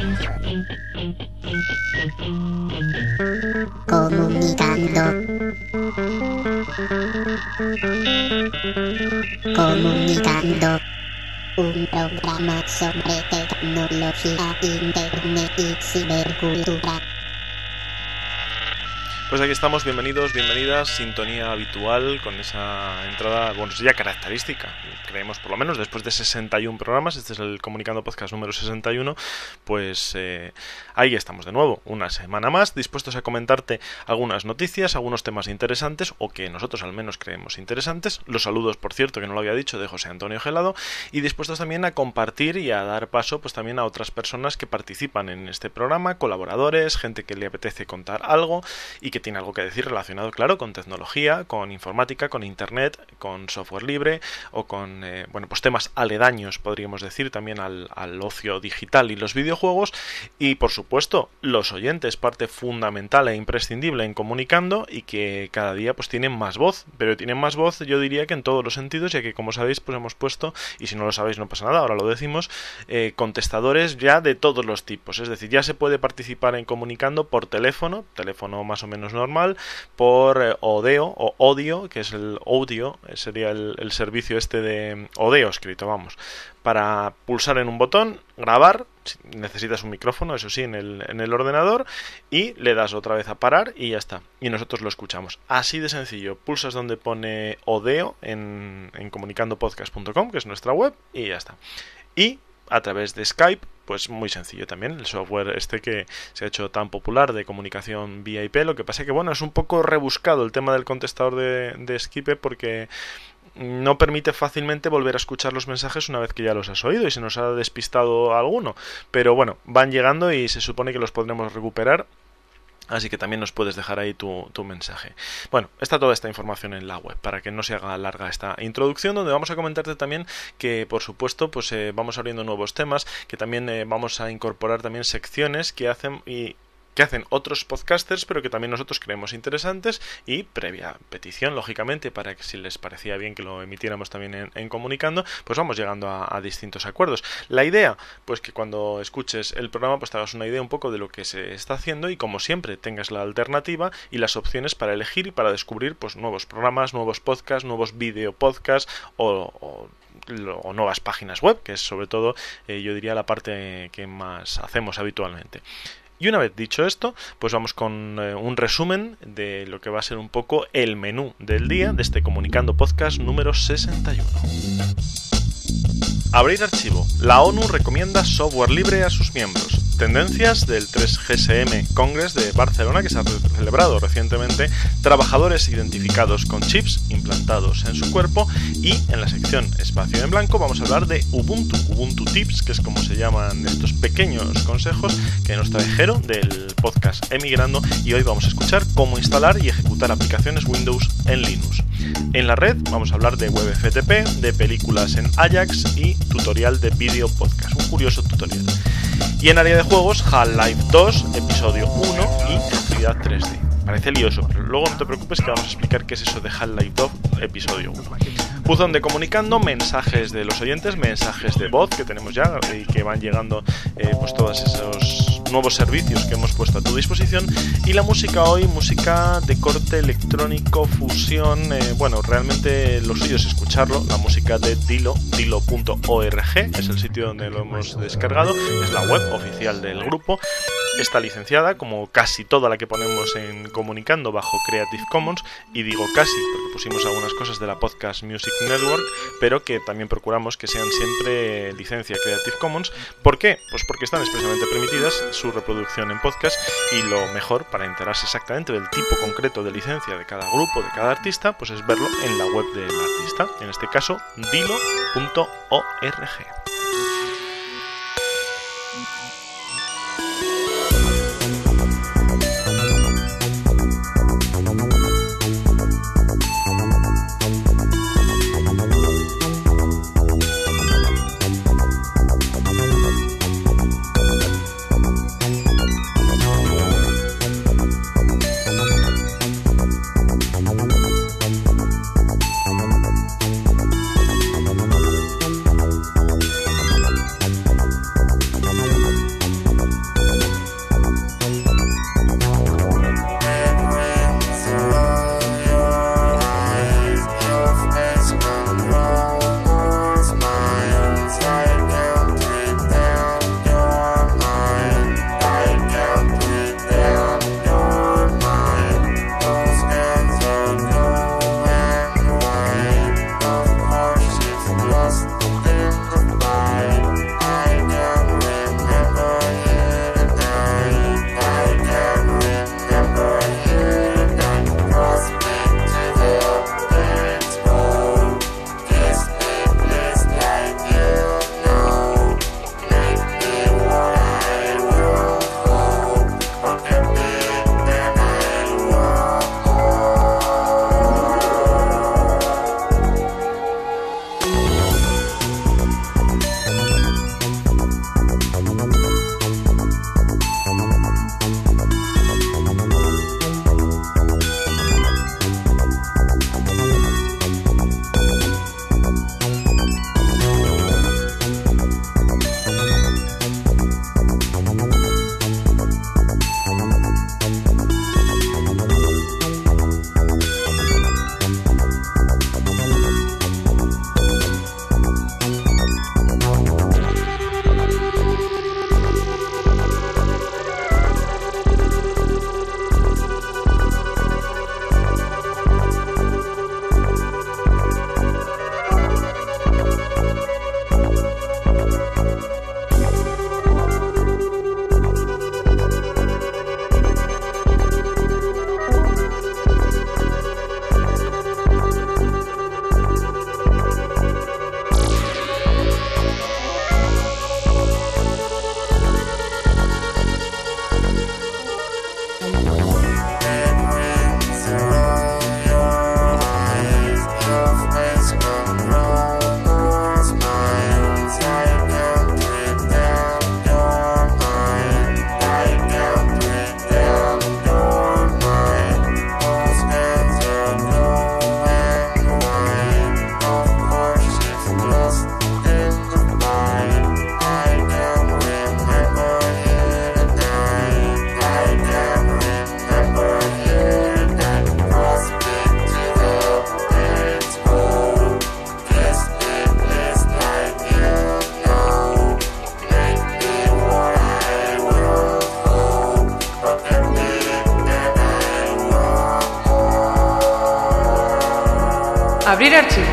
Comunicando. Un programa sobre tecnología, internet y cibercultura. Pues aquí estamos, bienvenidas, sintonía habitual con esa entrada, bueno, es ya característica, creemos por lo menos, después de 61 programas, este es el Comunicando Podcast número 61, pues ahí estamos de nuevo, una semana más, dispuestos a comentarte algunas noticias, algunos temas interesantes, o que nosotros al menos creemos interesantes, los saludos, por cierto, que no lo había dicho, de José Antonio Gelado, y dispuestos también a compartir y a dar paso pues también a otras personas que participan en este programa, colaboradores, gente que le apetece contar algo, y que tiene algo que decir relacionado, claro, con tecnología, con informática, con internet, con software libre o con, pues temas aledaños, podríamos decir, también al ocio digital y los videojuegos. Y, por supuesto, los oyentes, parte fundamental e imprescindible en Comunicando y que cada día pues tienen más voz, pero tienen más voz, yo diría que en todos los sentidos, ya que, como sabéis, pues hemos puesto, y si no lo sabéis no pasa nada, ahora lo decimos, contestadores ya de todos los tipos. Es decir, ya se puede participar en Comunicando por teléfono más o menos normal, por Odeo o Odio, que es el audio, sería el servicio este de Odeo escrito, vamos, para pulsar en un botón, grabar, necesitas un micrófono, eso sí, en el ordenador, y le das otra vez a parar y ya está, y nosotros lo escuchamos. Así de sencillo, pulsas donde pone Odeo en comunicandopodcast.com, que es nuestra web, y ya está. Y a través de Skype, pues muy sencillo también, el software este que se ha hecho tan popular de comunicación vía IP. Lo que pasa es que, bueno, es un poco rebuscado el tema del contestador de Skype, porque no permite fácilmente volver a escuchar los mensajes una vez que ya los has oído y se nos ha despistado alguno. Pero bueno, van llegando y se supone que los podremos recuperar. Así que también nos puedes dejar ahí tu mensaje. Bueno, está toda esta información en la web, para que no se haga larga esta introducción, donde vamos a comentarte también que, por supuesto, pues vamos abriendo nuevos temas, que también vamos a incorporar también secciones que hacen otros podcasters, pero que también nosotros creemos interesantes, y previa petición, lógicamente, para que si les parecía bien que lo emitiéramos también en Comunicando, pues vamos llegando a distintos acuerdos. La idea, pues que cuando escuches el programa, pues te hagas una idea un poco de lo que se está haciendo y, como siempre, tengas la alternativa y las opciones para elegir y para descubrir pues nuevos programas, nuevos podcasts, nuevos video podcasts o nuevas páginas web, que es sobre todo, yo diría, la parte que más hacemos habitualmente. Y una vez dicho esto, pues vamos con un resumen de lo que va a ser un poco el menú del día de este Comunicando Podcast número 61. Abrir archivo. La ONU recomienda software libre a sus miembros. Tendencias del 3GSM Congress de Barcelona, que se ha celebrado recientemente. Trabajadores identificados con chips implantados en su cuerpo. Y en la sección Espacio en Blanco vamos a hablar de Ubuntu Tips, que es como se llaman estos pequeños consejos que nos trae Jero del podcast Emigrando. Y hoy vamos a escuchar cómo instalar y ejecutar aplicaciones Windows en Linux. En la red vamos a hablar de WebFTP, de películas en Ajax y tutorial de video podcast, un curioso tutorial. Y en área de juegos, Half-Life 2, episodio 1 y actividad 3D. Parece lioso, pero luego no te preocupes que vamos a explicar qué es eso de Half-Life 2, episodio 1. Buzón de Comunicando, mensajes de los oyentes, mensajes de voz que tenemos ya y que van llegando pues todos esos nuevos servicios que hemos puesto a tu disposición. Y la música hoy, música de corte electrónico, fusión, realmente lo suyo es escucharlo. La música de dilo.org es el sitio donde lo hemos descargado, es la web oficial del grupo. Está licenciada, como casi toda la que ponemos en Comunicando, bajo Creative Commons, y digo casi porque pusimos algunas cosas de la Podcast Music Network, pero que también procuramos que sean siempre licencia Creative Commons. ¿Por qué? Pues porque están expresamente permitidas su reproducción en podcast, y lo mejor para enterarse exactamente del tipo concreto de licencia de cada grupo, de cada artista, pues es verlo en la web del artista, en este caso dilo.org. Abrir archivo.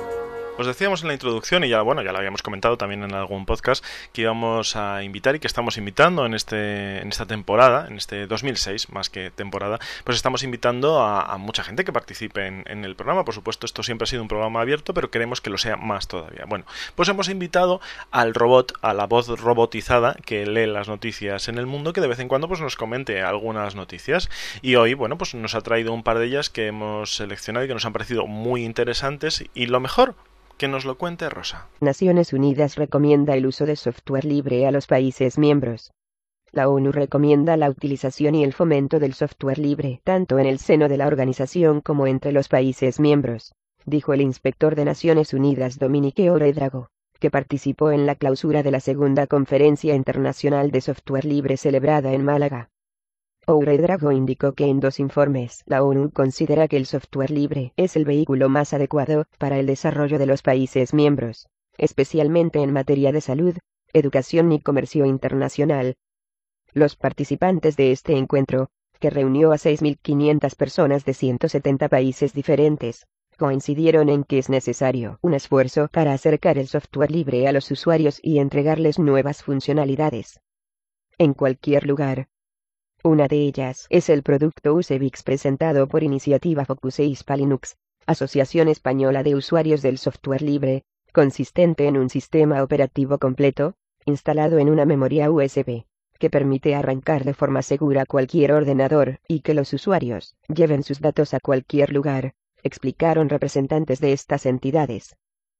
Os decíamos en la introducción, y ya lo habíamos comentado también en algún podcast, que íbamos a invitar y que estamos invitando en esta temporada, en este 2006, más que temporada, pues estamos invitando a mucha gente que participe en el programa. Por supuesto, esto siempre ha sido un programa abierto, pero queremos que lo sea más todavía. Bueno, pues hemos invitado al robot, a la voz robotizada que lee las noticias en el mundo, que de vez en cuando pues nos comente algunas noticias. Y hoy, bueno, pues nos ha traído un par de ellas que hemos seleccionado y que nos han parecido muy interesantes, y lo mejor, que nos lo cuente Rosa. Naciones Unidas recomienda el uso de software libre a los países miembros. La ONU recomienda la utilización y el fomento del software libre, tanto en el seno de la organización como entre los países miembros, dijo el inspector de Naciones Unidas Dominique Ouedraogo, que participó en la clausura de la segunda Conferencia Internacional de Software Libre celebrada en Málaga. Ouedraogo indicó que en 2 informes la ONU considera que el software libre es el vehículo más adecuado para el desarrollo de los países miembros, especialmente en materia de salud, educación y comercio internacional. Los participantes de este encuentro, que reunió a 6.500 personas de 170 países diferentes, coincidieron en que es necesario un esfuerzo para acercar el software libre a los usuarios y entregarles nuevas funcionalidades. En cualquier lugar. Una de ellas es el producto USEBIX presentado por Iniciativa Focus e Hispalinux, Asociación Española de Usuarios del Software Libre, consistente en un sistema operativo completo, instalado en una memoria USB, que permite arrancar de forma segura cualquier ordenador y que los usuarios lleven sus datos a cualquier lugar, explicaron representantes de estas entidades.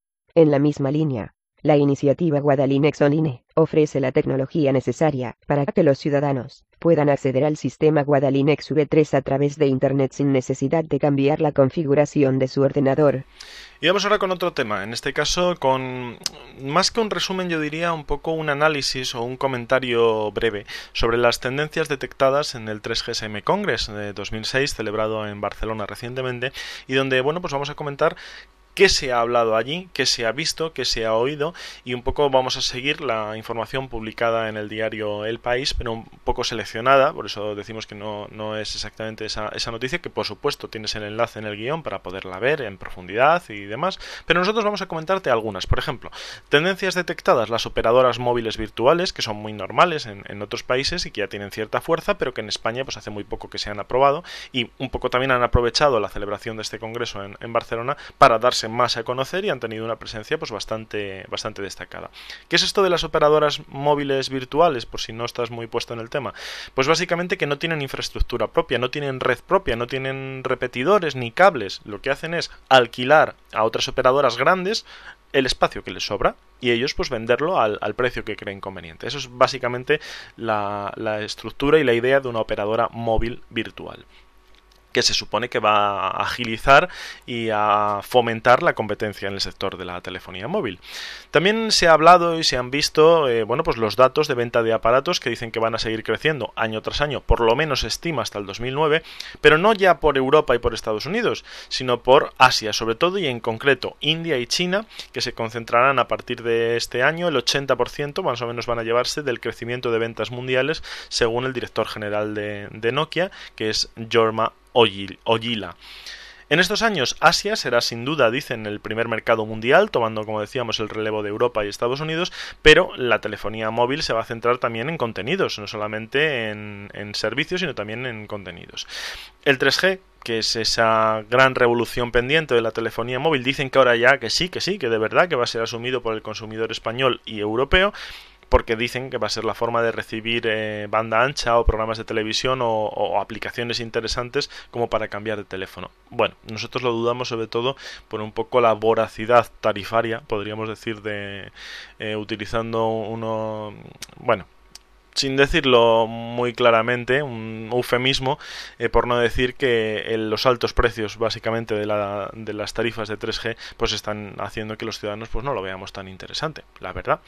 En la misma línea, la iniciativa Guadalinex Online ofrece la tecnología necesaria para que los ciudadanos puedan acceder al sistema Guadalinex V3 a través de Internet sin necesidad de cambiar la configuración de su ordenador. Y vamos ahora con otro tema, en este caso con más que un resumen, yo diría un poco un análisis o un comentario breve sobre las tendencias detectadas en el 3GSM Congress de 2006, celebrado en Barcelona recientemente, y donde, bueno, pues vamos a comentar qué se ha hablado allí, qué se ha visto, qué se ha oído, y un poco vamos a seguir la información publicada en el diario El País, pero un poco seleccionada, por eso decimos que no es exactamente esa noticia, que por supuesto tienes el enlace en el guión para poderla ver en profundidad y demás, pero nosotros vamos a comentarte algunas. Por ejemplo, tendencias detectadas: las operadoras móviles virtuales, que son muy normales en otros países y que ya tienen cierta fuerza, pero que en España pues hace muy poco que se han aprobado, y un poco también han aprovechado la celebración de este congreso en Barcelona para darse más a conocer, y han tenido una presencia pues bastante destacada. ¿Qué es esto de las operadoras móviles virtuales? Por si no estás muy puesto en el tema. Pues básicamente que no tienen infraestructura propia, no tienen red propia, no tienen repetidores ni cables. Lo que hacen es alquilar a otras operadoras grandes el espacio que les sobra y ellos pues venderlo al precio que creen conveniente. Eso es básicamente la estructura y la idea de una operadora móvil virtual, que se supone que va a agilizar y a fomentar la competencia en el sector de la telefonía móvil. También se ha hablado y se han visto pues los datos de venta de aparatos, que dicen que van a seguir creciendo año tras año, por lo menos se estima hasta el 2009, pero no ya por Europa y por Estados Unidos, sino por Asia sobre todo, y en concreto India y China, que se concentrarán a partir de este año. El 80% más o menos van a llevarse del crecimiento de ventas mundiales, según el director general de Nokia, que es Jorma Ollila. En estos años, Asia será sin duda, dicen, el primer mercado mundial, tomando, como decíamos, el relevo de Europa y Estados Unidos, pero la telefonía móvil se va a centrar también en contenidos, no solamente en servicios, sino también en contenidos. El 3G, que es esa gran revolución pendiente de la telefonía móvil, dicen que ahora ya que sí, que de verdad que va a ser asumido por el consumidor español y europeo, porque dicen que va a ser la forma de recibir banda ancha o programas de televisión o aplicaciones interesantes como para cambiar de teléfono. Bueno, nosotros lo dudamos sobre todo por un poco la voracidad tarifaria, podríamos decir, de utilizando uno, bueno, sin decirlo muy claramente, un eufemismo, por no decir que los altos precios básicamente de las tarifas de 3G pues están haciendo que los ciudadanos pues no lo veamos tan interesante, la verdad.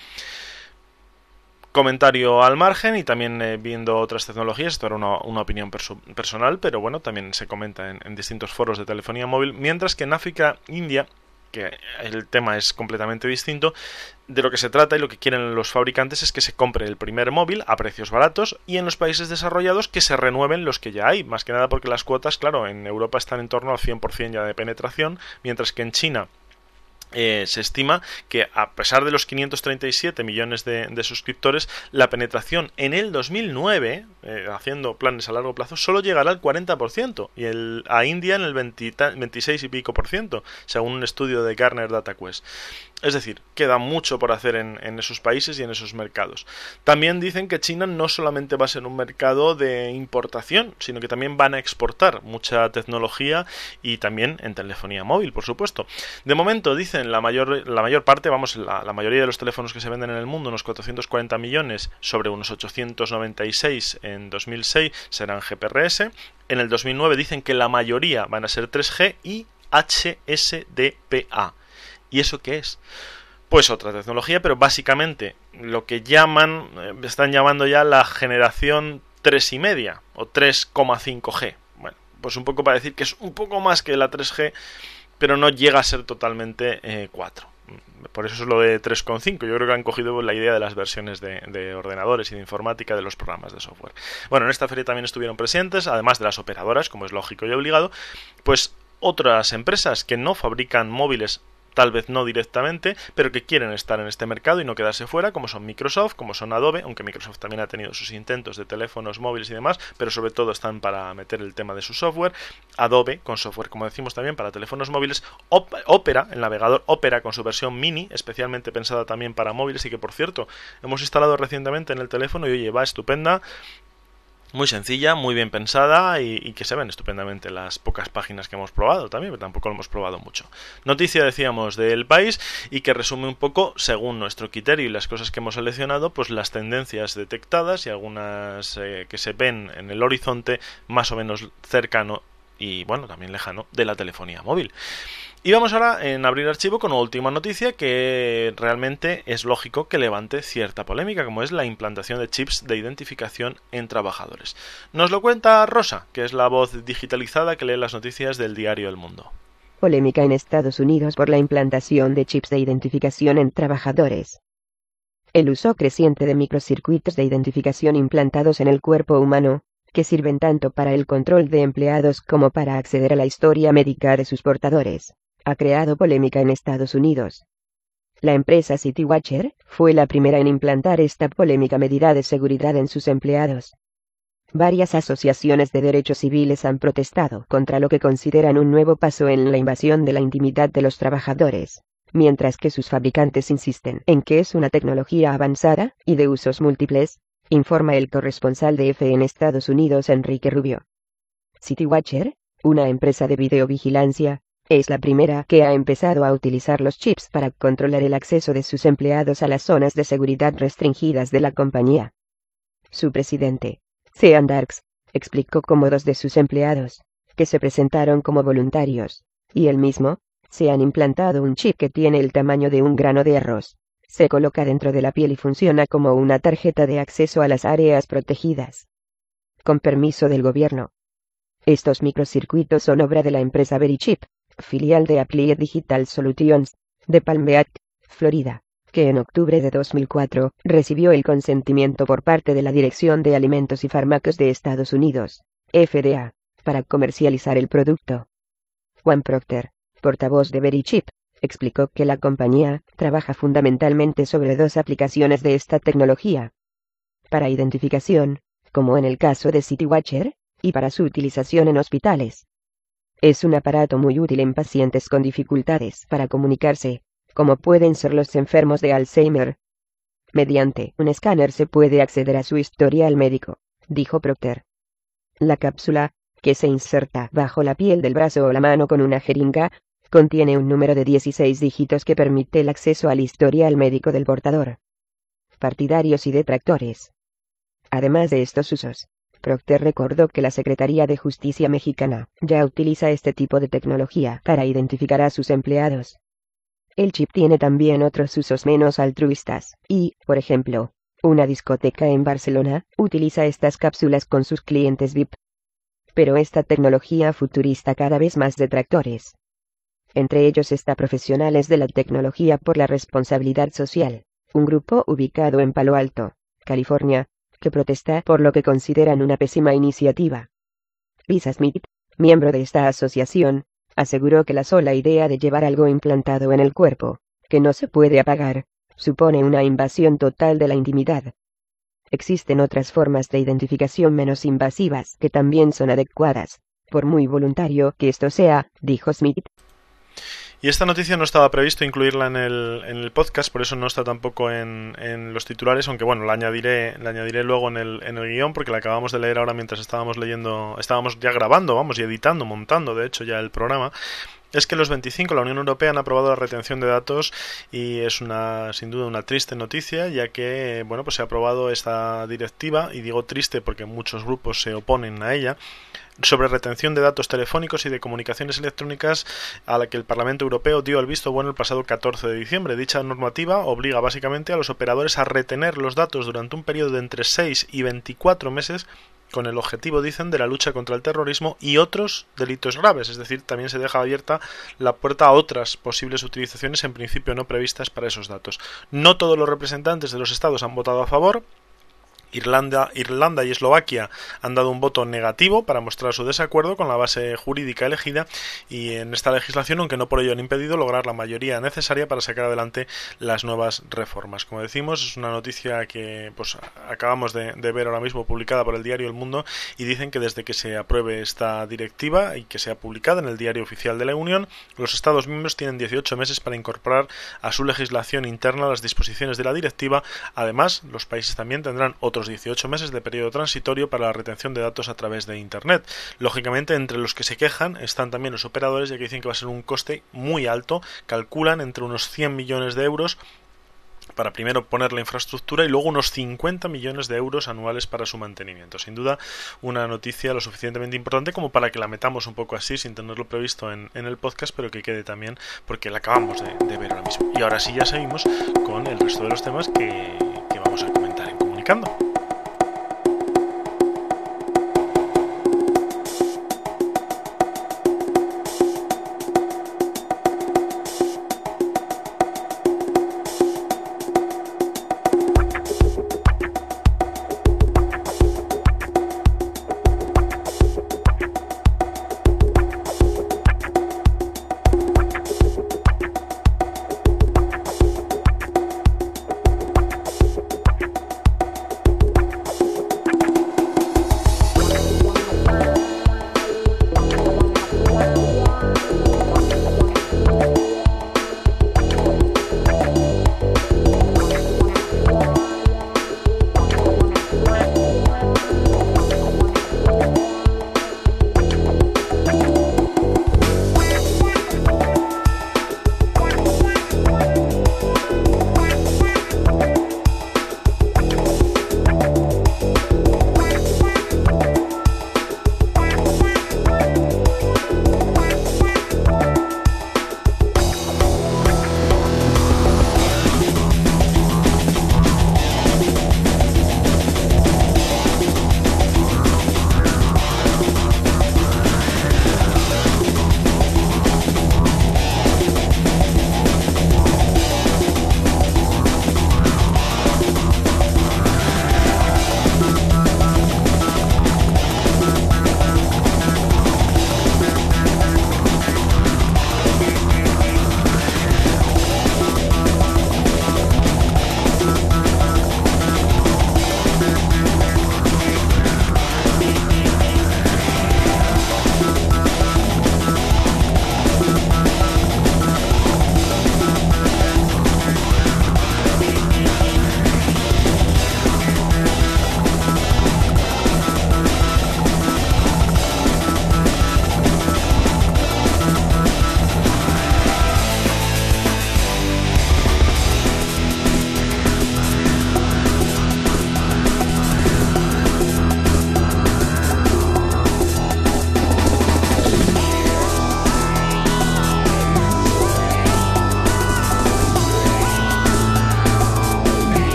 Comentario al margen, y también viendo otras tecnologías, esto era una opinión personal, pero bueno, también se comenta en distintos foros de telefonía móvil, mientras que en África, India que el tema es completamente distinto. De lo que se trata y lo que quieren los fabricantes es que se compre el primer móvil a precios baratos y en los países desarrollados que se renueven los que ya hay, más que nada porque las cuotas, claro, en Europa están en torno al 100% ya de penetración, mientras que en China se estima que a pesar de los 537 millones de suscriptores, la penetración en el 2009, haciendo planes a largo plazo, solo llegará al 40% y a India en el 26 y pico por ciento, según un estudio de Gartner DataQuest. Es decir, queda mucho por hacer en esos países y en esos mercados. También dicen que China no solamente va a ser un mercado de importación, sino que también van a exportar mucha tecnología y también en telefonía móvil, por supuesto. De momento, dicen la mayor parte, la mayoría de los teléfonos que se venden en el mundo, unos 440 millones sobre unos 896 en 2006, serán GPRS. En el 2009 dicen que la mayoría van a ser 3G y HSDPA. ¿Y eso qué es? Pues otra tecnología, pero básicamente lo que están llamando ya la generación 3,5 o 3,5G. Bueno, pues un poco para decir que es un poco más que la 3G, pero no llega a ser totalmente 4. Por eso es lo de 3,5. Yo creo que han cogido la idea de las versiones de ordenadores y de informática de los programas de software. Bueno, en esta feria también estuvieron presentes, además de las operadoras, como es lógico y obligado, pues otras empresas que no fabrican móviles, tal vez no directamente, pero que quieren estar en este mercado y no quedarse fuera, como son Microsoft, como son Adobe, aunque Microsoft también ha tenido sus intentos de teléfonos móviles y demás, pero sobre todo están para meter el tema de su software. Adobe, con software, como decimos también, para teléfonos móviles. Opera, el navegador Opera, con su versión mini, especialmente pensada también para móviles y que, por cierto, hemos instalado recientemente en el teléfono y oye, va estupenda. Muy sencilla, muy bien pensada y que se ven estupendamente las pocas páginas que hemos probado también, pero tampoco lo hemos probado mucho. Noticia, decíamos, del país y que resume un poco, según nuestro criterio y las cosas que hemos seleccionado, pues las tendencias detectadas y algunas que se ven en el horizonte más o menos cercano y, bueno, también lejano de la telefonía móvil. Y vamos ahora en abrir archivo con una última noticia que realmente es lógico que levante cierta polémica, como es la implantación de chips de identificación en trabajadores. Nos lo cuenta Rosa, que es la voz digitalizada que lee las noticias del diario El Mundo. Polémica en Estados Unidos por la implantación de chips de identificación en trabajadores. El uso creciente de microcircuitos de identificación implantados en el cuerpo humano, que sirven tanto para el control de empleados como para acceder a la historia médica de sus portadores, ha creado polémica en Estados Unidos. La empresa CityWatcher fue la primera en implantar esta polémica medida de seguridad en sus empleados. Varias asociaciones de derechos civiles han protestado contra lo que consideran un nuevo paso en la invasión de la intimidad de los trabajadores, mientras que sus fabricantes insisten en que es una tecnología avanzada y de usos múltiples, informa el corresponsal de EFE en Estados Unidos Enrique Rubio. CityWatcher, una empresa de videovigilancia, es la primera que ha empezado a utilizar los chips para controlar el acceso de sus empleados a las zonas de seguridad restringidas de la compañía. Su presidente, Sean Darks, explicó cómo 2 de sus empleados, que se presentaron como voluntarios, y él mismo, se han implantado un chip que tiene el tamaño de un grano de arroz. Se coloca dentro de la piel y funciona como una tarjeta de acceso a las áreas protegidas. Con permiso del gobierno. Estos microcircuitos son obra de la empresa Verichip, filial de Applied Digital Solutions, de Palm Beach, Florida, que en octubre de 2004 recibió el consentimiento por parte de la Dirección de Alimentos y Fármacos de Estados Unidos, FDA, para comercializar el producto. Juan Procter, portavoz de Verichip, explicó que la compañía trabaja fundamentalmente sobre 2 aplicaciones de esta tecnología. Para identificación, como en el caso de CityWatcher, y para su utilización en hospitales. Es un aparato muy útil en pacientes con dificultades para comunicarse, como pueden ser los enfermos de Alzheimer. Mediante un escáner se puede acceder a su historial médico, dijo Procter. La cápsula, que se inserta bajo la piel del brazo o la mano con una jeringa, contiene un número de 16 dígitos que permite el acceso al historial médico del portador. Partidarios y detractores. Además de estos usos, Procter recordó que la Secretaría de Justicia mexicana ya utiliza este tipo de tecnología para identificar a sus empleados. El chip tiene también otros usos menos altruistas, y, por ejemplo, una discoteca en Barcelona utiliza estas cápsulas con sus clientes VIP. Pero esta tecnología futurista cada vez más detractores. Entre ellos está Profesionales de la Tecnología por la Responsabilidad Social, un grupo ubicado en Palo Alto, California, que protesta por lo que consideran una pésima iniciativa. Lisa Smith, miembro de esta asociación, aseguró que la sola idea de llevar algo implantado en el cuerpo, que no se puede apagar, supone una invasión total de la intimidad. Existen otras formas de identificación menos invasivas que también son adecuadas, por muy voluntario que esto sea, dijo Smith. Y esta noticia no estaba previsto incluirla en el podcast, por eso no está tampoco en los titulares, aunque bueno, la añadiré luego en el guión, porque la acabamos de leer ahora mientras estábamos ya grabando, y editando, montando de hecho ya el programa. Es que los 25, la Unión Europea, han aprobado la retención de datos y es sin duda una triste noticia, ya que pues se ha aprobado esta directiva, y digo triste porque muchos grupos se oponen a ella, sobre retención de datos telefónicos y de comunicaciones electrónicas, a la que el Parlamento Europeo dio el visto bueno el pasado 14 de diciembre. Dicha normativa obliga básicamente a los operadores a retener los datos durante un periodo de entre 6 y 24 meses, con el objetivo, dicen, de la lucha contra el terrorismo y otros delitos graves. Es decir, también se deja abierta la puerta a otras posibles utilizaciones en principio no previstas para esos datos. No todos los representantes de los estados han votado a favor. Irlanda y Eslovaquia han dado un voto negativo para mostrar su desacuerdo con la base jurídica elegida y en esta legislación, aunque no por ello han impedido lograr la mayoría necesaria para sacar adelante las nuevas reformas. Como decimos, es una noticia que acabamos de ver ahora mismo, publicada por el diario El Mundo, y dicen que desde que se apruebe esta directiva y que sea publicada en el Diario Oficial de la Unión, los Estados miembros tienen 18 meses para incorporar a su legislación interna las disposiciones de la directiva. Además, los países también tendrán otros 18 meses de periodo transitorio para la retención de datos a través de Internet. Lógicamente, entre los que se quejan están también los operadores, ya que dicen que va a ser un coste muy alto. Calculan entre unos 100 millones de euros para primero poner la infraestructura y luego unos 50 millones de euros anuales para su mantenimiento. Sin duda, una noticia lo suficientemente importante como para que la metamos un poco así, sin tenerlo previsto en el podcast, pero que quede también, porque la acabamos de ver ahora mismo. Y ahora sí ya seguimos con el resto de los temas que vamos a comentar en Comunicando.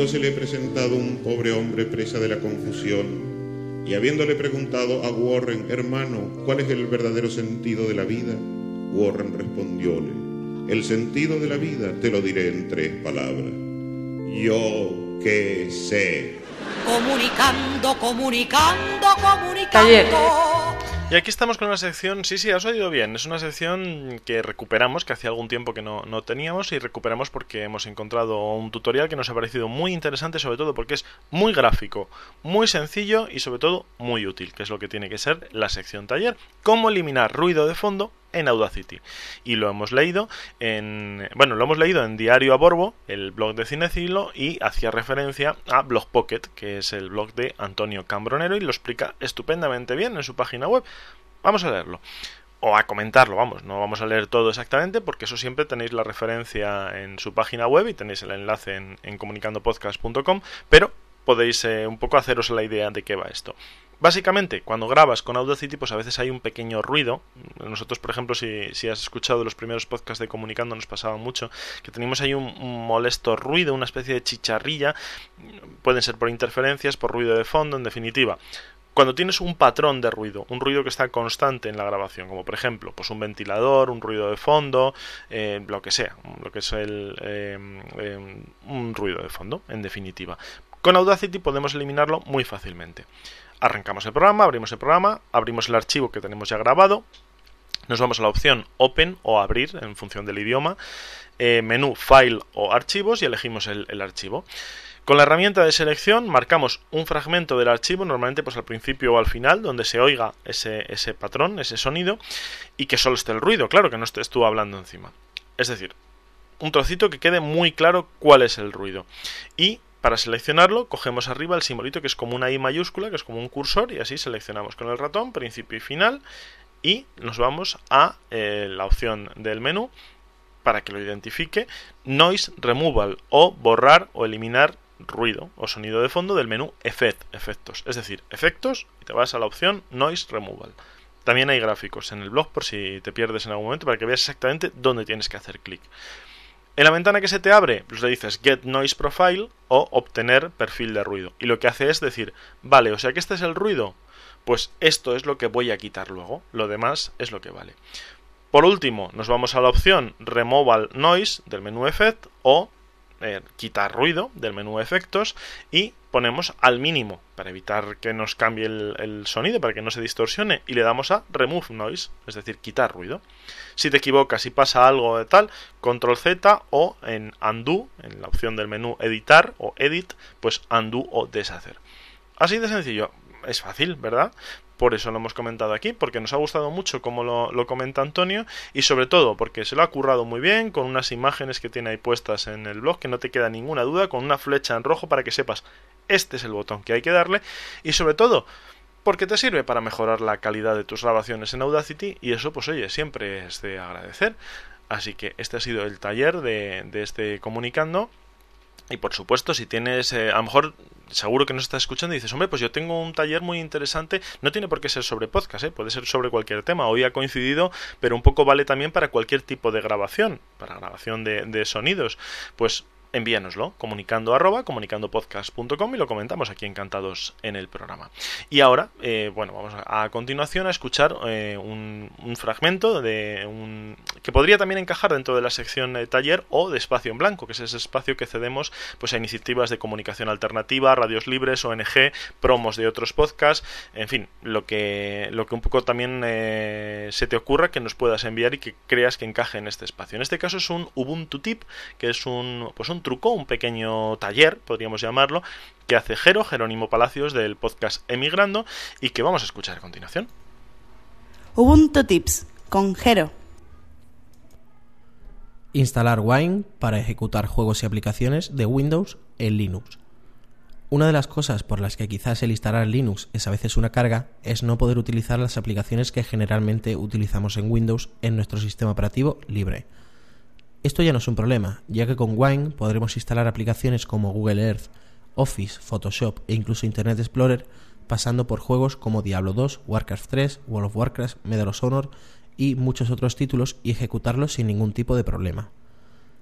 Habiéndosele presentado un pobre hombre presa de la confusión, y habiéndole preguntado a Warren: hermano, ¿cuál es el verdadero sentido de la vida? Warren respondióle: el sentido de la vida te lo diré en 3 palabras. Yo qué sé. Comunicando. Taller. Y aquí estamos con una sección, sí, has oído bien, es una sección que recuperamos, que hacía algún tiempo que no teníamos, y recuperamos porque hemos encontrado un tutorial que nos ha parecido muy interesante, sobre todo porque es muy gráfico, muy sencillo y sobre todo muy útil, que es lo que tiene que ser la sección taller. Cómo eliminar ruido de fondo en Audacity. Y lo hemos leído en Diario a Borbo, el blog de Cinecilo, y hacía referencia a Blog Pocket, que es el blog de Antonio Cambronero, y lo explica estupendamente bien en su página web. Vamos a leerlo. O a comentarlo, no vamos a leer todo exactamente, porque eso siempre tenéis la referencia en su página web y tenéis el enlace en comunicandopodcast.com, pero podéis un poco haceros la idea de qué va esto. Básicamente, cuando grabas con Audacity, pues a veces hay un pequeño ruido. Nosotros, por ejemplo, si has escuchado los primeros podcasts de Comunicando, nos pasaba mucho que teníamos ahí un molesto ruido, una especie de chicharrilla. Pueden ser por interferencias, por ruido de fondo, en definitiva. Cuando tienes un patrón de ruido, un ruido que está constante en la grabación, como por ejemplo pues un ventilador, un ruido de fondo, lo que sea, lo que es un ruido de fondo, en definitiva. Con Audacity podemos eliminarlo muy fácilmente. Arrancamos el programa, abrimos el archivo que tenemos ya grabado, nos vamos a la opción Open o Abrir en función del idioma, menú File o Archivos y elegimos el archivo. Con la herramienta de selección marcamos un fragmento del archivo, normalmente pues al principio o al final, donde se oiga ese patrón, ese sonido, y que solo esté el ruido, claro, que no estés tú hablando encima. Es decir, un trocito que quede muy claro cuál es el ruido. Y para seleccionarlo, cogemos arriba el simbolito que es como una I mayúscula, que es como un cursor, y así seleccionamos con el ratón, principio y final, y nos vamos a la opción del menú, para que lo identifique, Noise Removal, o borrar o eliminar ruido o sonido de fondo del menú efectos. Es decir, efectos, y te vas a la opción Noise Removal. También hay gráficos en el blog por si te pierdes en algún momento, para que veas exactamente dónde tienes que hacer clic. En la ventana que se te abre, pues le dices Get Noise Profile o obtener perfil de ruido. Y lo que hace es decir, vale, o sea que este es el ruido, pues esto es lo que voy a quitar luego, lo demás es lo que vale. Por último, nos vamos a la opción Removal Noise del menú Effect o quitar ruido del menú Efectos y ponemos al mínimo para evitar que nos cambie el sonido, para que no se distorsione, y le damos a Remove Noise, es decir, quitar ruido. Si te equivocas y pasa algo de tal, Control Z o en Undo, en la opción del menú Editar o Edit, pues Undo o Deshacer. Así de sencillo, es fácil, ¿verdad? Por eso lo hemos comentado aquí, porque nos ha gustado mucho cómo lo comenta Antonio, y sobre todo porque se lo ha currado muy bien, con unas imágenes que tiene ahí puestas en el blog, que no te queda ninguna duda, con una flecha en rojo para que sepas, este es el botón que hay que darle, y sobre todo porque te sirve para mejorar la calidad de tus grabaciones en Audacity, y eso pues oye, siempre es de agradecer. Así que este ha sido el taller de este Comunicando. Y por supuesto, si tienes, a lo mejor, seguro que nos estás escuchando y dices, hombre, pues yo tengo un taller muy interesante, no tiene por qué ser sobre podcast, puede ser sobre cualquier tema, hoy ha coincidido, pero un poco vale también para cualquier tipo de grabación, para grabación de sonidos, pues envíanoslo, comunicandopodcast.com, y lo comentamos aquí encantados en el programa. Y ahora, vamos a continuación a escuchar un fragmento que podría también encajar dentro de la sección taller o de espacio en blanco, que es ese espacio que cedemos pues a iniciativas de comunicación alternativa, radios libres, ONG, promos de otros podcasts, en fin, lo que un poco también se te ocurra que nos puedas enviar y que creas que encaje en este espacio. En este caso es un Ubuntu Tip, que es un truco, un pequeño taller, podríamos llamarlo, que hace Jerónimo Palacios del podcast Emigrando, y que vamos a escuchar a continuación. Ubuntu Tips con Jero. Instalar Wine para ejecutar juegos y aplicaciones de Windows en Linux. Una de las cosas por las que quizás el instalar Linux es a veces una carga es no poder utilizar las aplicaciones que generalmente utilizamos en Windows en nuestro sistema operativo libre. Esto ya no es un problema, ya que con Wine podremos instalar aplicaciones como Google Earth, Office, Photoshop e incluso Internet Explorer, pasando por juegos como Diablo 2, Warcraft 3, World of Warcraft, Medal of Honor y muchos otros títulos, y ejecutarlos sin ningún tipo de problema.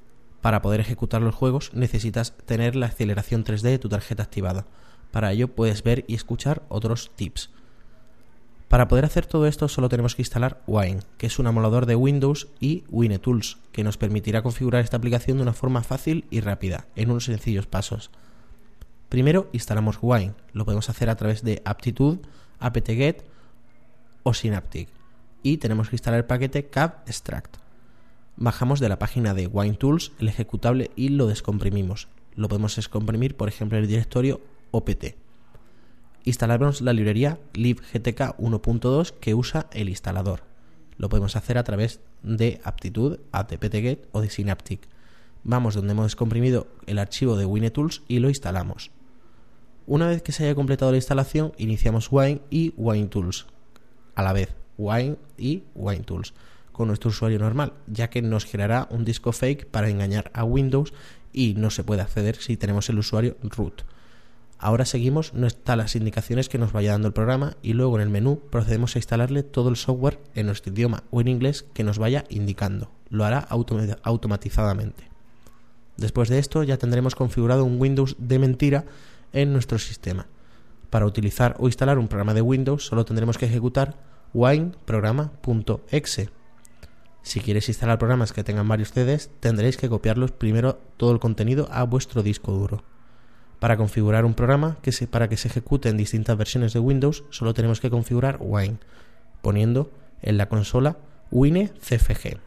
Para poder ejecutar los juegos necesitas tener la aceleración 3D de tu tarjeta activada. Para ello puedes ver y escuchar otros tips. Para poder hacer todo esto solo tenemos que instalar Wine, que es un emulador de Windows, y WineTools, que nos permitirá configurar esta aplicación de una forma fácil y rápida, en unos sencillos pasos. Primero instalamos Wine, lo podemos hacer a través de Aptitude, apt-get o Synaptic, y tenemos que instalar el paquete cab-extract. Bajamos de la página de WineTools el ejecutable y lo descomprimimos. Lo podemos descomprimir, por ejemplo, en el directorio opt. Instalamos la librería libgtk 1.2 que usa el instalador. Lo podemos hacer a través de Aptitude, apt-get o de Synaptic. Vamos donde hemos descomprimido el archivo de WineTools y lo instalamos. Una vez que se haya completado la instalación, iniciamos Wine y WineTools. A la vez, Wine y WineTools con nuestro usuario normal, ya que nos generará un disco fake para engañar a Windows y no se puede acceder si tenemos el usuario root. Ahora seguimos las indicaciones que nos vaya dando el programa y luego en el menú procedemos a instalarle todo el software en nuestro idioma o en inglés que nos vaya indicando. Lo hará automatizadamente. Después de esto ya tendremos configurado un Windows de mentira en nuestro sistema. Para utilizar o instalar un programa de Windows solo tendremos que ejecutar wineprograma.exe. Si quieres instalar programas que tengan varios CDs, tendréis que copiarlos primero todo el contenido a vuestro disco duro. Para configurar un programa para que se ejecute en distintas versiones de Windows, solo tenemos que configurar Wine, poniendo en la consola WineCFG.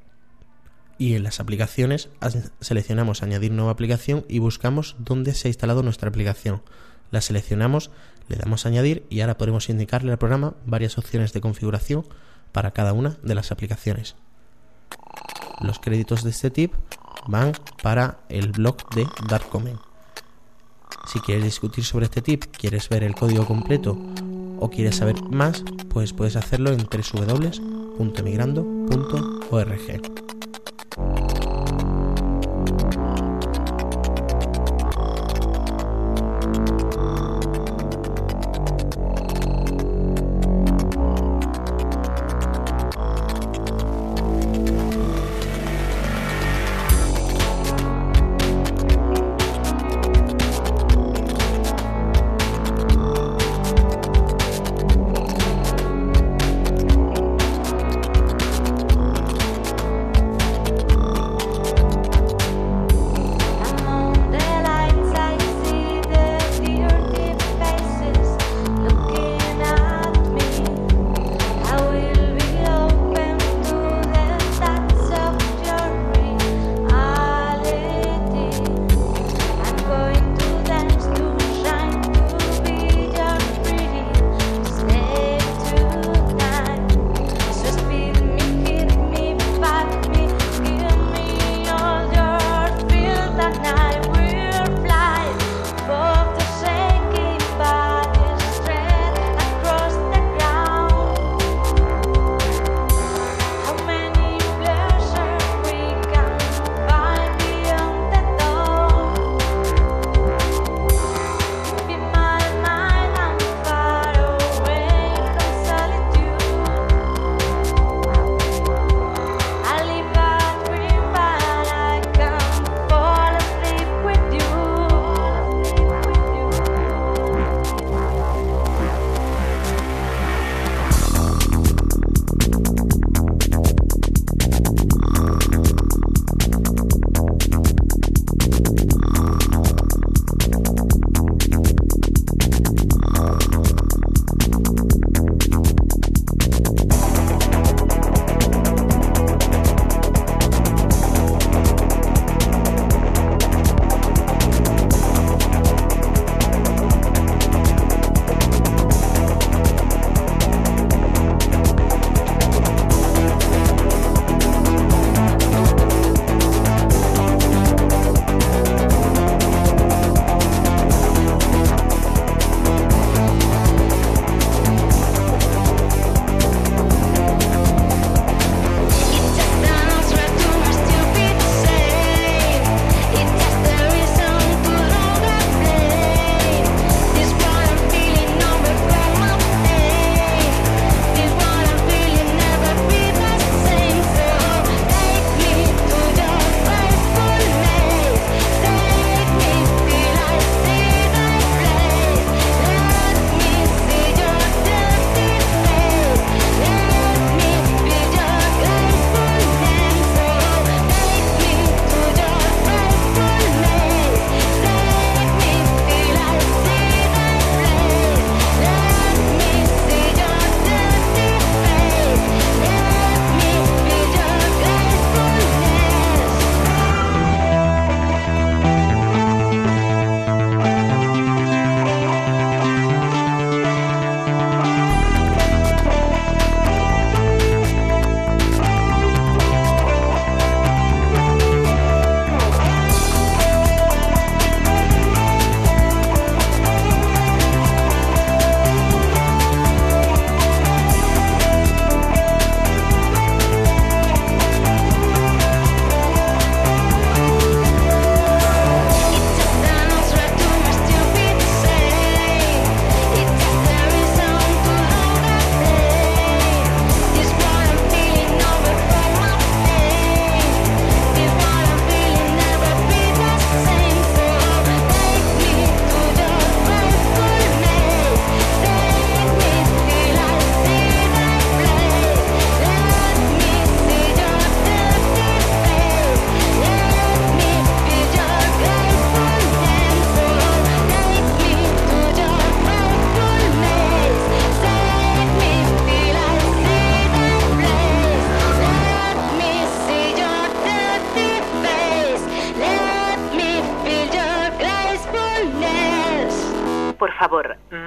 Y en las aplicaciones seleccionamos añadir nueva aplicación y buscamos dónde se ha instalado nuestra aplicación. La seleccionamos, le damos a añadir y ahora podremos indicarle al programa varias opciones de configuración para cada una de las aplicaciones. Los créditos de este tip van para el blog de Darkcomen. Si quieres discutir sobre este tip, quieres ver el código completo o quieres saber más, pues puedes hacerlo en www.emigrando.org.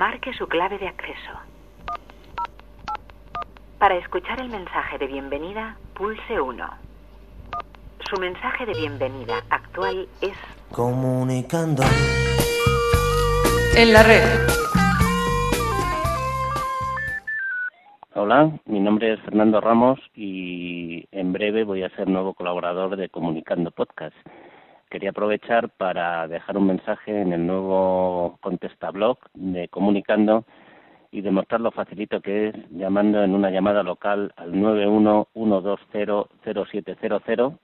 Marque su clave de acceso. Para escuchar el mensaje de bienvenida, pulse 1. Su mensaje de bienvenida actual es... Comunicando. En la red. Hola, mi nombre es Fernando Ramos y en breve voy a ser nuevo colaborador de Comunicando Podcast. Quería aprovechar para dejar un mensaje en el nuevo contestablog de Comunicando y demostrar lo facilito que es llamando en una llamada local al 911200700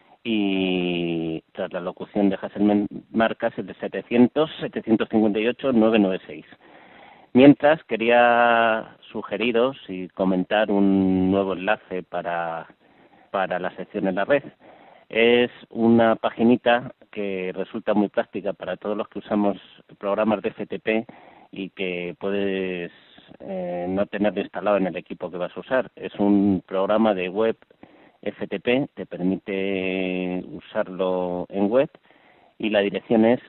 y tras la locución dejas el marcas el de 700-758-996. Mientras quería sugeriros y comentar un nuevo enlace para la sección en la red. Es una paginita que resulta muy práctica para todos los que usamos programas de FTP y que puedes no tenerlo instalado en el equipo que vas a usar. Es un programa de web FTP, te permite usarlo en web y la dirección es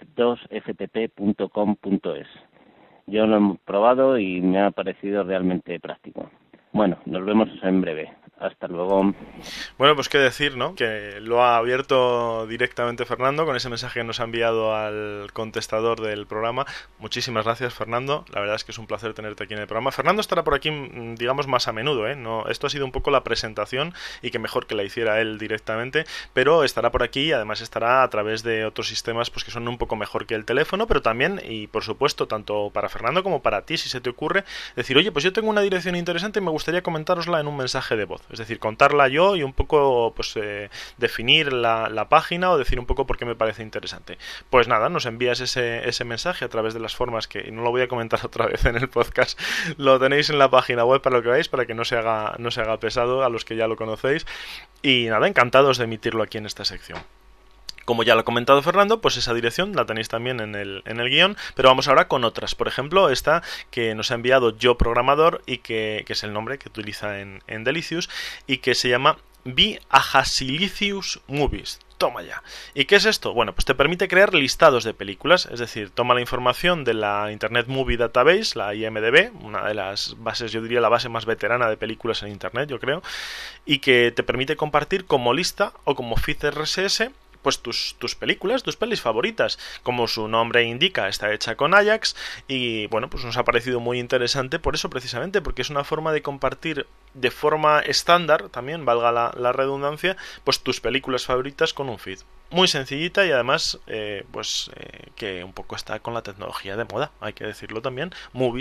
web2ftp.com.es. Yo lo he probado y me ha parecido realmente práctico. Bueno, nos vemos en breve. Hasta luego. Bueno, pues qué decir, ¿no? Que lo ha abierto directamente Fernando con ese mensaje que nos ha enviado al contestador del programa. Muchísimas gracias, Fernando. La verdad es que es un placer tenerte aquí en el programa. Fernando estará por aquí, digamos, más a menudo, ¿eh? No, esto ha sido un poco la presentación y que mejor que la hiciera él directamente, pero estará por aquí y además estará a través de otros sistemas pues que son un poco mejor que el teléfono, pero también, y por supuesto, tanto para Fernando como para ti, si se te ocurre, decir, oye, pues yo tengo una dirección interesante y me gustaría comentárosla en un mensaje de voz. Es decir, contarla yo y un poco pues definir la página o decir un poco por qué me parece interesante. Pues nada, nos envías ese mensaje a través de las formas que no lo voy a comentar otra vez en el podcast. Lo tenéis en la página web para lo que veáis, para que no se haga pesado a los que ya lo conocéis. Y nada, encantados de emitirlo aquí en esta sección. Como ya lo ha comentado Fernando, pues esa dirección la tenéis también en el guión, pero vamos ahora con otras. Por ejemplo, esta que nos ha enviado Yo Programador y que es el nombre que utiliza en Delicious y que se llama Viajasilicious Movies. Toma ya. ¿Y qué es esto? Bueno, pues te permite crear listados de películas, es decir, toma la información de la Internet Movie Database, la IMDb, una de las bases, yo diría la base más veterana de películas en Internet, yo creo, y que te permite compartir como lista o como feed RSS pues tus películas, tus pelis favoritas. Como su nombre indica, está hecha con Ajax y bueno, pues nos ha parecido muy interesante por eso precisamente, porque es una forma de compartir de forma estándar, también valga la redundancia, pues tus películas favoritas con un feed. Muy sencillita y además que un poco está con la tecnología de moda, hay que decirlo también.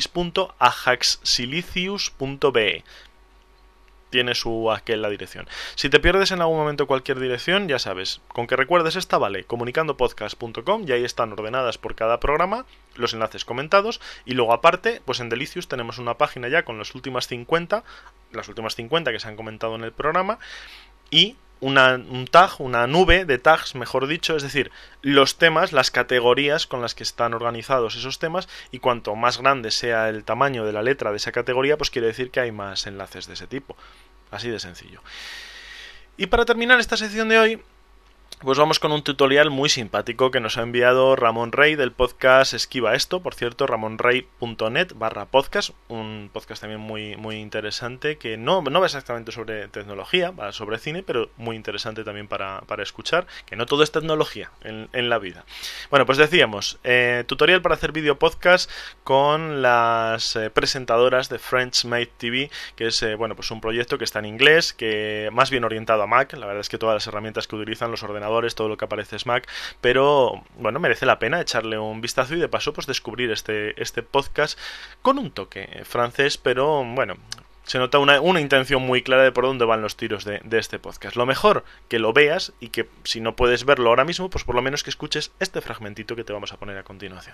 movies.ajaxsilicious.be tiene su aquel la dirección. Si te pierdes en algún momento cualquier dirección, ya sabes, con que recuerdes esta vale, comunicandopodcast.com, y ahí están ordenadas por cada programa los enlaces comentados, y luego aparte, pues en Delicious tenemos una página ya con las últimas 50 que se han comentado en el programa, y un tag, una nube de tags, mejor dicho, es decir, los temas, las categorías con las que están organizados esos temas, y cuanto más grande sea el tamaño de la letra de esa categoría, pues quiere decir que hay más enlaces de ese tipo. Así de sencillo. Y para terminar esta sección de hoy, pues vamos con un tutorial muy simpático que nos ha enviado Ramón Rey del podcast Esquiva Esto, por cierto, ramonrey.net/podcast, un podcast también muy, muy interesante que no va exactamente sobre tecnología, va sobre cine, pero muy interesante también para escuchar, que no todo es tecnología en la vida. Bueno, pues decíamos, tutorial para hacer vídeo podcast con las presentadoras de French Made TV, que es pues un proyecto que está en inglés, que más bien orientado a Mac. La verdad es que todas las herramientas que utilizan los ordenadores, todo lo que aparece es Mac, pero bueno, merece la pena echarle un vistazo y de paso pues descubrir este podcast con un toque francés, pero bueno, se nota una intención muy clara de por dónde van los tiros de este podcast. Lo mejor que lo veas y que si no puedes verlo ahora mismo, pues por lo menos que escuches este fragmentito que te vamos a poner a continuación.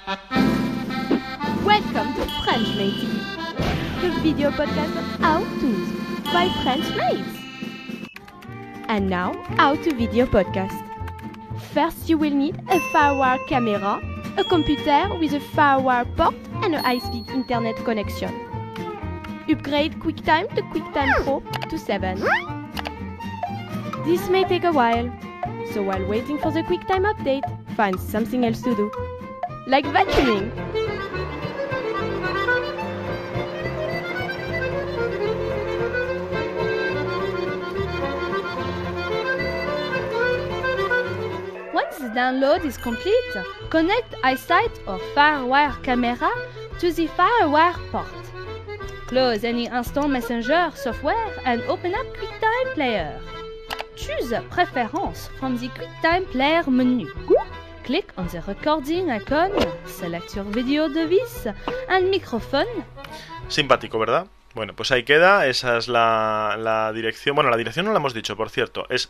Welcome to French Made TV, the video podcast of how-tos by French Maids. And now, how to video podcast. First, you will need a FireWire camera, a computer with a FireWire port and a high-speed internet connection. Upgrade QuickTime to QuickTime Pro to 7. This may take a while, so while waiting for the QuickTime update, find something else to do, like vacuuming. download is complete, connect iSight or FireWire camera to the FireWire port. Close any instant messenger software and open up QuickTime Player. Choose Preference from the QuickTime Player menu. Click on the recording icon, select your video device and microphone. Simpático, ¿verdad? Bueno, pues ahí queda, esa es la dirección. Bueno, la dirección no la hemos dicho, por cierto, es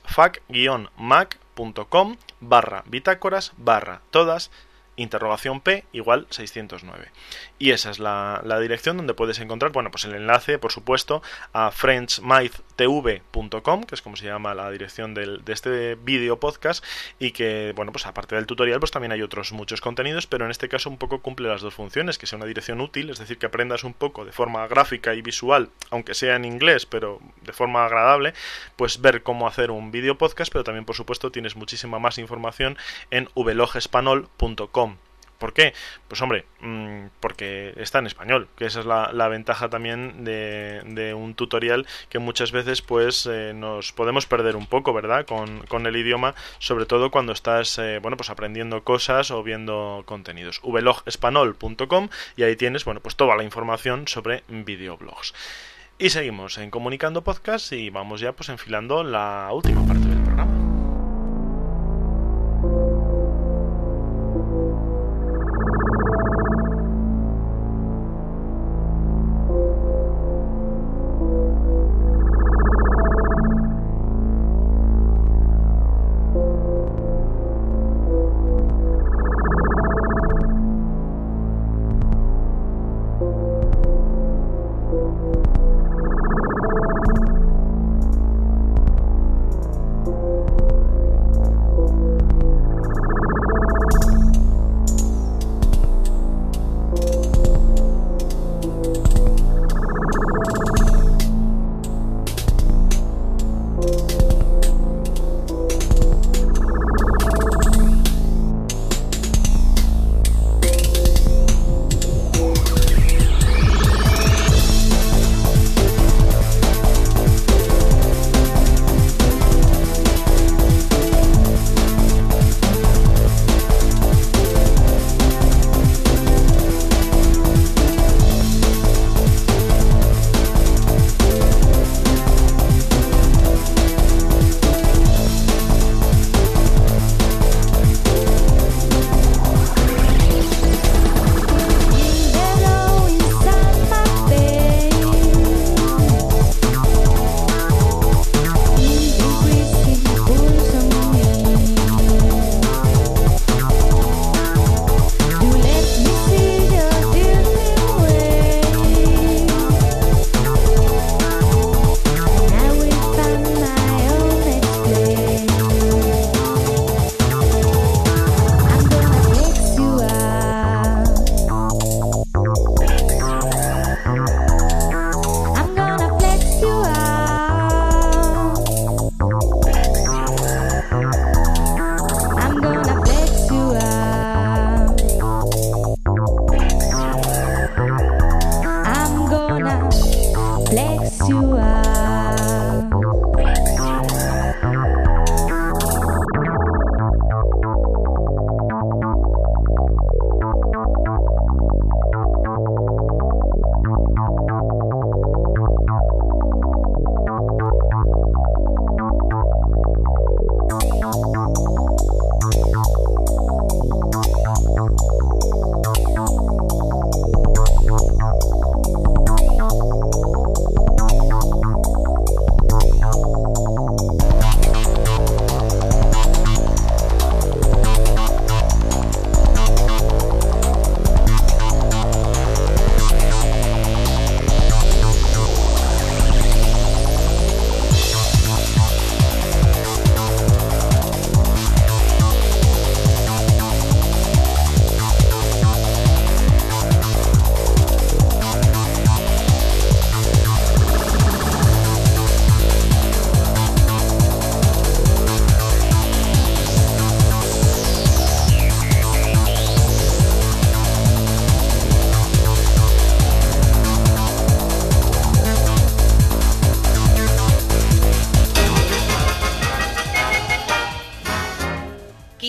fac-mac.com/bitácoras/todas P igual 609. Y esa es la dirección donde puedes encontrar, bueno, pues el enlace, por supuesto, a frenchmaitv.com, que es como se llama la dirección de este vídeo podcast, y que, bueno, pues aparte del tutorial, pues también hay otros muchos contenidos, pero en este caso un poco cumple las dos funciones, que sea una dirección útil, es decir, que aprendas un poco de forma gráfica y visual, aunque sea en inglés, pero de forma agradable, pues ver cómo hacer un vídeo podcast, pero también, por supuesto, tienes muchísima más información en vlogespanol.com. ¿Por qué? Pues hombre, porque está en español, que esa es la ventaja también de un tutorial, que muchas veces pues nos podemos perder un poco, ¿verdad? Con el idioma, sobre todo cuando estás bueno, pues aprendiendo cosas o viendo contenidos. vlogespanol.com, y ahí tienes, bueno, pues toda la información sobre videoblogs. Y seguimos en Comunicando Podcast y vamos ya pues enfilando la última parte del programa.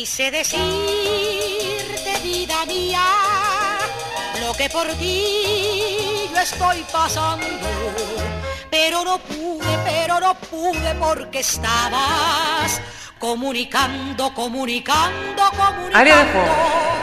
Quise decirte, vida mía, lo que por ti yo estoy pasando, pero no pude porque estabas comunicando. Área de juego.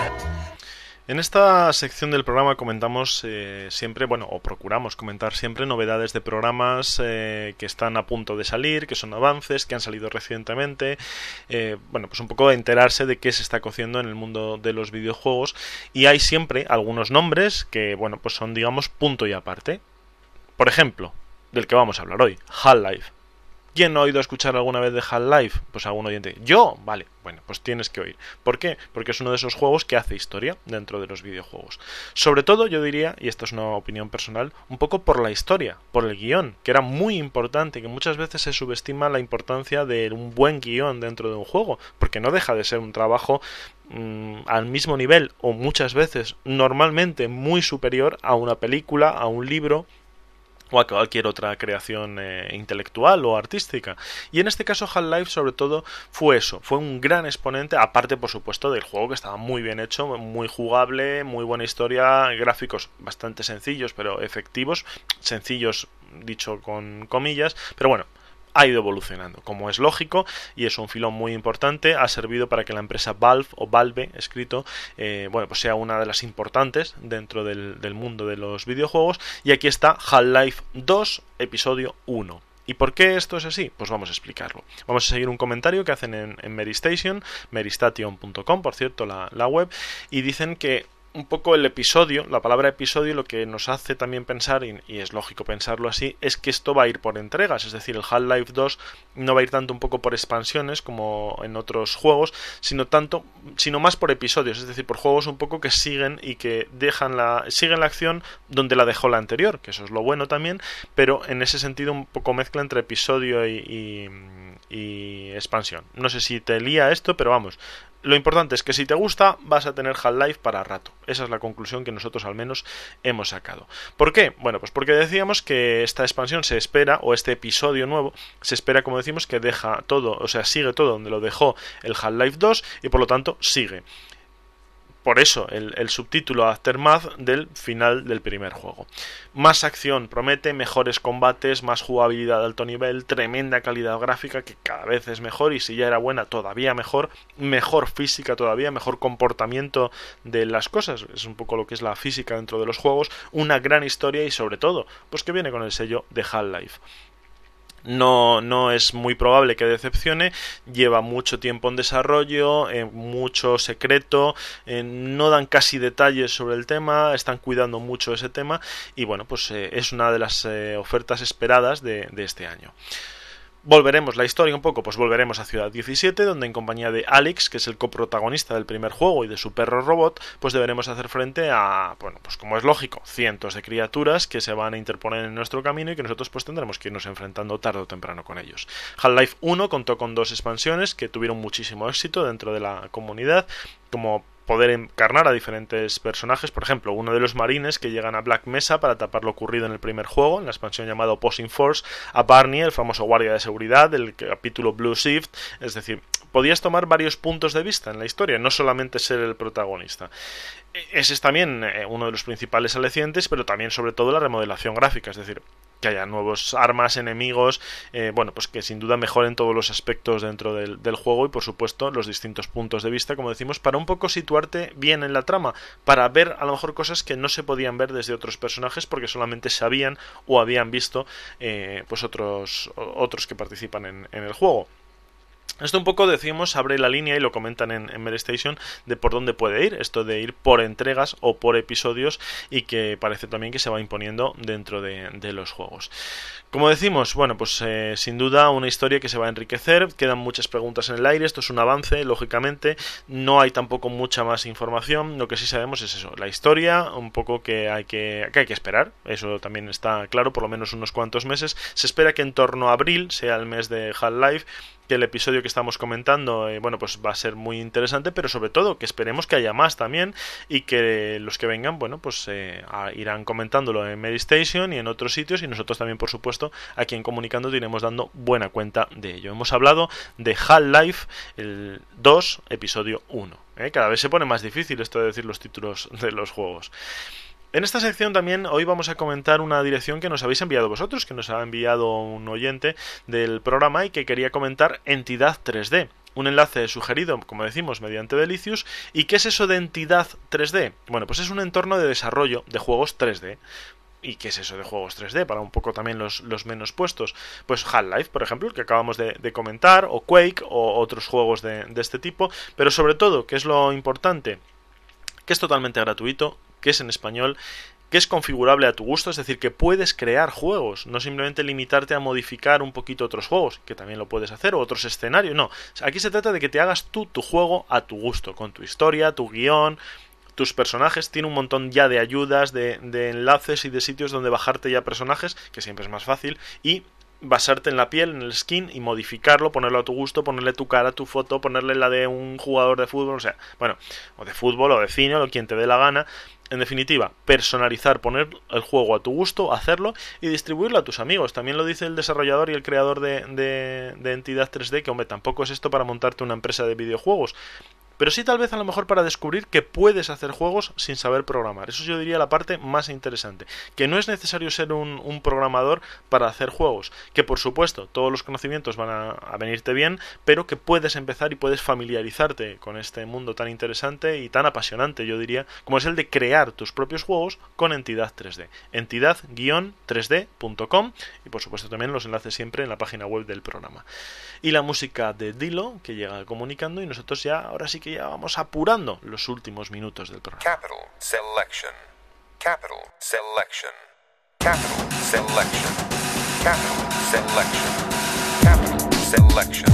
En esta sección del programa comentamos siempre, o procuramos comentar siempre novedades de programas que están a punto de salir, que son avances, que han salido recientemente, pues un poco enterarse de qué se está cociendo en el mundo de los videojuegos, y hay siempre algunos nombres que, pues son, digamos, punto y aparte. Por ejemplo, del que vamos a hablar hoy, Half-Life. ¿Quién no ha oído escuchar alguna vez de Half-Life? Pues algún oyente. ¿Yo? Vale. Bueno, pues tienes que oír. ¿Por qué? Porque es uno de esos juegos que hace historia dentro de los videojuegos. Sobre todo, yo diría, y esto es una opinión personal, un poco por la historia, por el guión, que era muy importante, que muchas veces se subestima la importancia de un buen guión dentro de un juego, porque no deja de ser un trabajo al mismo nivel, o muchas veces, normalmente, muy superior a una película, a un libro, o a cualquier otra creación intelectual o artística. Y en este caso Half-Life sobre todo fue eso, fue un gran exponente, aparte por supuesto del juego, que estaba muy bien hecho, muy jugable, muy buena historia, gráficos bastante sencillos pero efectivos, sencillos dicho con comillas, pero bueno, ha ido evolucionando, como es lógico, y es un filón muy importante. Ha servido para que la empresa Valve, o Valve escrito, pues sea una de las importantes dentro del mundo de los videojuegos. Y aquí está Half-Life 2, episodio 1. ¿Y por qué esto es así? Pues vamos a explicarlo. Vamos a seguir un comentario que hacen en Meristation, meristation.com, por cierto, la web, y dicen que un poco el episodio, la palabra episodio, lo que nos hace también pensar, y es lógico pensarlo así, es que esto va a ir por entregas, es decir, el Half-Life 2 no va a ir tanto un poco por expansiones como en otros juegos, sino más por episodios, es decir, por juegos un poco que siguen y que siguen la acción donde la dejó la anterior, que eso es lo bueno también, pero en ese sentido un poco mezcla entre episodio y expansión. No sé si te lía esto, pero vamos, lo importante es que si te gusta vas a tener Half-Life para rato. Esa es la conclusión que nosotros al menos hemos sacado. ¿Por qué? Bueno, pues porque decíamos que esta expansión se espera, o este episodio nuevo, se espera, como decimos, que deja todo, o sea, sigue todo donde lo dejó el Half-Life 2 y por lo tanto sigue. Por eso el subtítulo Aftermath del final del primer juego. Más acción promete, mejores combates, más jugabilidad de alto nivel, tremenda calidad gráfica que cada vez es mejor, y si ya era buena todavía mejor física todavía, mejor comportamiento de las cosas, es un poco lo que es la física dentro de los juegos, una gran historia y sobre todo, pues que viene con el sello de Half-Life. No es muy probable que decepcione, lleva mucho tiempo en desarrollo, mucho secreto, no dan casi detalles sobre el tema, están cuidando mucho ese tema y bueno, pues es una de las ofertas esperadas de este año. Volveremos la historia un poco, pues volveremos a Ciudad 17, donde en compañía de Alex, que es el coprotagonista del primer juego, y de su perro robot, pues deberemos hacer frente a, pues como es lógico, cientos de criaturas que se van a interponer en nuestro camino y que nosotros pues tendremos que irnos enfrentando tarde o temprano con ellos. Half-Life 1 contó con 2 expansiones que tuvieron muchísimo éxito dentro de la comunidad, como poder encarnar a diferentes personajes, por ejemplo, uno de los marines que llegan a Black Mesa para tapar lo ocurrido en el primer juego, en la expansión llamada Opposing Force, a Barney, el famoso guardia de seguridad del capítulo Blue Shift, es decir, podías tomar varios puntos de vista en la historia, no solamente ser el protagonista. Ese es también uno de los principales alicientes, pero también sobre todo la remodelación gráfica, es decir, que haya nuevos armas, enemigos, pues que sin duda mejoren todos los aspectos dentro del juego y por supuesto los distintos puntos de vista, como decimos, para un poco situarte bien en la trama, para ver a lo mejor cosas que no se podían ver desde otros personajes porque solamente sabían o habían visto pues otros que participan en el juego. Esto un poco, decimos, abre la línea, y lo comentan en Meristation, de por dónde puede ir, esto de ir por entregas o por episodios, y que parece también que se va imponiendo dentro de los juegos. Como decimos, bueno, pues sin duda una historia que se va a enriquecer, quedan muchas preguntas en el aire, esto es un avance, lógicamente, no hay tampoco mucha más información, lo que sí sabemos es eso, la historia, un poco que hay que esperar, eso también está claro, por lo menos unos cuantos meses, se espera que en torno a abril sea el mes de Half-Life, que el episodio que estamos comentando, bueno, pues va a ser muy interesante, pero sobre todo que esperemos que haya más también y que los que vengan, bueno, pues irán comentándolo en Medistation y en otros sitios, y nosotros también, por supuesto, aquí en Comunicando te iremos dando buena cuenta de ello. Hemos hablado de Half-Life el 2, episodio 1. Cada vez se pone más difícil esto de decir los títulos de los juegos. En esta sección también hoy vamos a comentar una dirección que nos habéis enviado vosotros, que nos ha enviado un oyente del programa y que quería comentar Entidad 3D. Un enlace sugerido, como decimos, mediante Delicious. ¿Y qué es eso de Entidad 3D? Bueno, pues es un entorno de desarrollo de juegos 3D. ¿Y qué es eso de juegos 3D? Para un poco también los menos puestos. Pues Half-Life, por ejemplo, el que acabamos de comentar, o Quake, o otros juegos de este tipo. Pero sobre todo, ¿qué es lo importante? Que es totalmente gratuito, que es en español, que es configurable a tu gusto, es decir, que puedes crear juegos, no simplemente limitarte a modificar un poquito otros juegos, que también lo puedes hacer, o otros escenarios, no. Aquí se trata de que te hagas tú tu juego a tu gusto, con tu historia, tu guión, tus personajes. Tiene un montón ya de ayudas, de enlaces y de sitios donde bajarte ya personajes, que siempre es más fácil, y basarte en la piel, en el skin, y modificarlo, ponerlo a tu gusto, ponerle tu cara, tu foto, ponerle la de un jugador de fútbol, o sea, bueno, o de fútbol, o de cine, o quien te dé la gana. En definitiva, personalizar, poner el juego a tu gusto, hacerlo y distribuirlo a tus amigos. También lo dice el desarrollador y el creador de Entidad 3D, que hombre, tampoco es esto para montarte una empresa de videojuegos, pero sí tal vez a lo mejor para descubrir que puedes hacer juegos sin saber programar. Eso yo diría la parte más interesante, que no es necesario ser un programador para hacer juegos, que por supuesto todos los conocimientos van a venirte bien, pero que puedes empezar y puedes familiarizarte con este mundo tan interesante y tan apasionante, yo diría, como es el de crear tus propios juegos con Entidad 3D. Entidad-3D.com, y por supuesto también los enlaces siempre en la página web del programa. Y la música de Dilo, que llega Comunicando, y nosotros ya, ahora sí que ya vamos apurando los últimos minutos del programa. Capital Selection. Capital Selection. Capital Selection. Capital Selection. Capital Selection.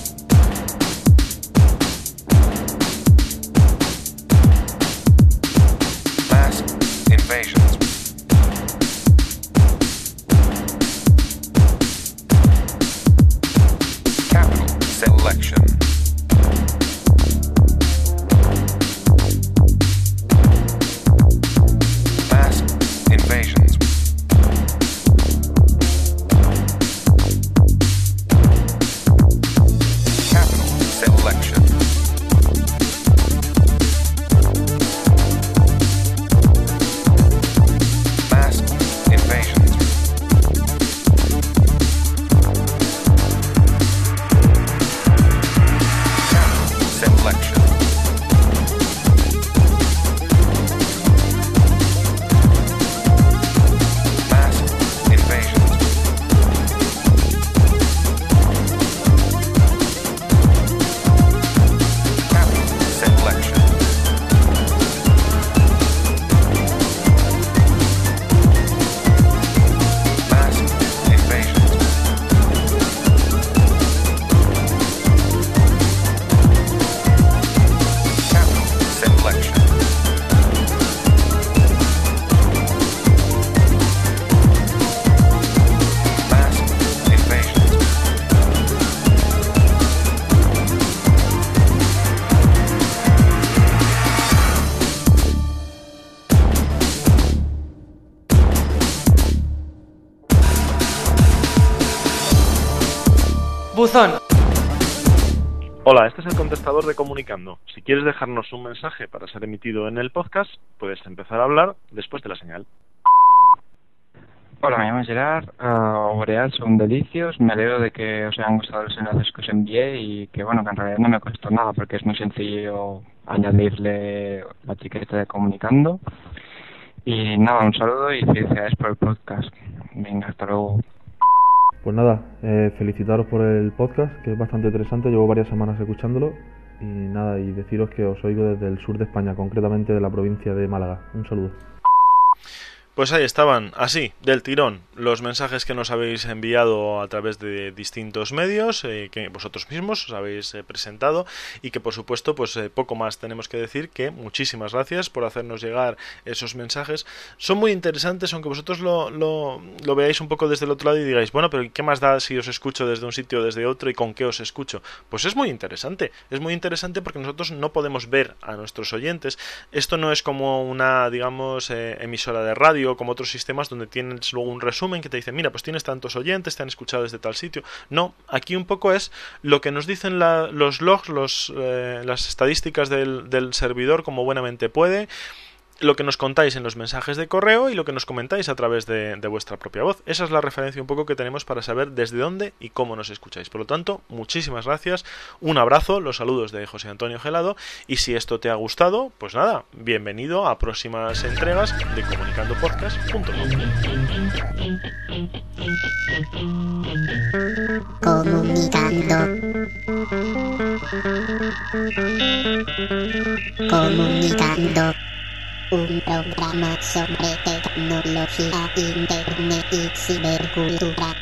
Mass invasions. Capital Selection. Invasions. Capital Selection. Mass invasions. Capital Selection. Buzón. Hola, este es el contestador de Comunicando. Si quieres dejarnos un mensaje para ser emitido en el podcast, puedes empezar a hablar después de la señal. Hola, me llamo Gerard, Boreal, son Delicios. Me alegro de que os hayan gustado los enlaces que os envié y que, bueno, que en realidad no me costó nada porque es muy sencillo añadirle la etiqueta de Comunicando. Y nada, un saludo y felicidades por el podcast. Venga, hasta luego. Pues nada, felicitaros por el podcast, que es bastante interesante, llevo varias semanas escuchándolo, y nada, y deciros que os oigo desde el sur de España, concretamente de la provincia de Málaga. Un saludo. Pues ahí estaban, así, del tirón, los mensajes que nos habéis enviado a través de distintos medios, que vosotros mismos os habéis presentado, y que por supuesto, pues poco más tenemos que decir que muchísimas gracias por hacernos llegar esos mensajes. Son muy interesantes, aunque vosotros lo veáis un poco desde el otro lado y digáis, bueno, pero ¿qué más da si os escucho desde un sitio o desde otro y con qué os escucho? Pues es muy interesante porque nosotros no podemos ver a nuestros oyentes. Esto no es como una, digamos, emisora de radio, como otros sistemas donde tienes luego un resumen que te dice, mira, pues tienes tantos oyentes, te han escuchado desde tal sitio. No, aquí un poco es lo que nos dicen los logs, las estadísticas del servidor como buenamente puede, lo que nos contáis en los mensajes de correo y lo que nos comentáis a través de vuestra propia voz. Esa es la referencia un poco que tenemos para saber desde dónde y cómo nos escucháis. Por lo tanto, muchísimas gracias, un abrazo, los saludos de José Antonio Gelado, y si esto te ha gustado, pues nada, bienvenido a próximas entregas de comunicandopodcast.com. Comunicando. Un programa sobre tecnología, internet y cibercultura.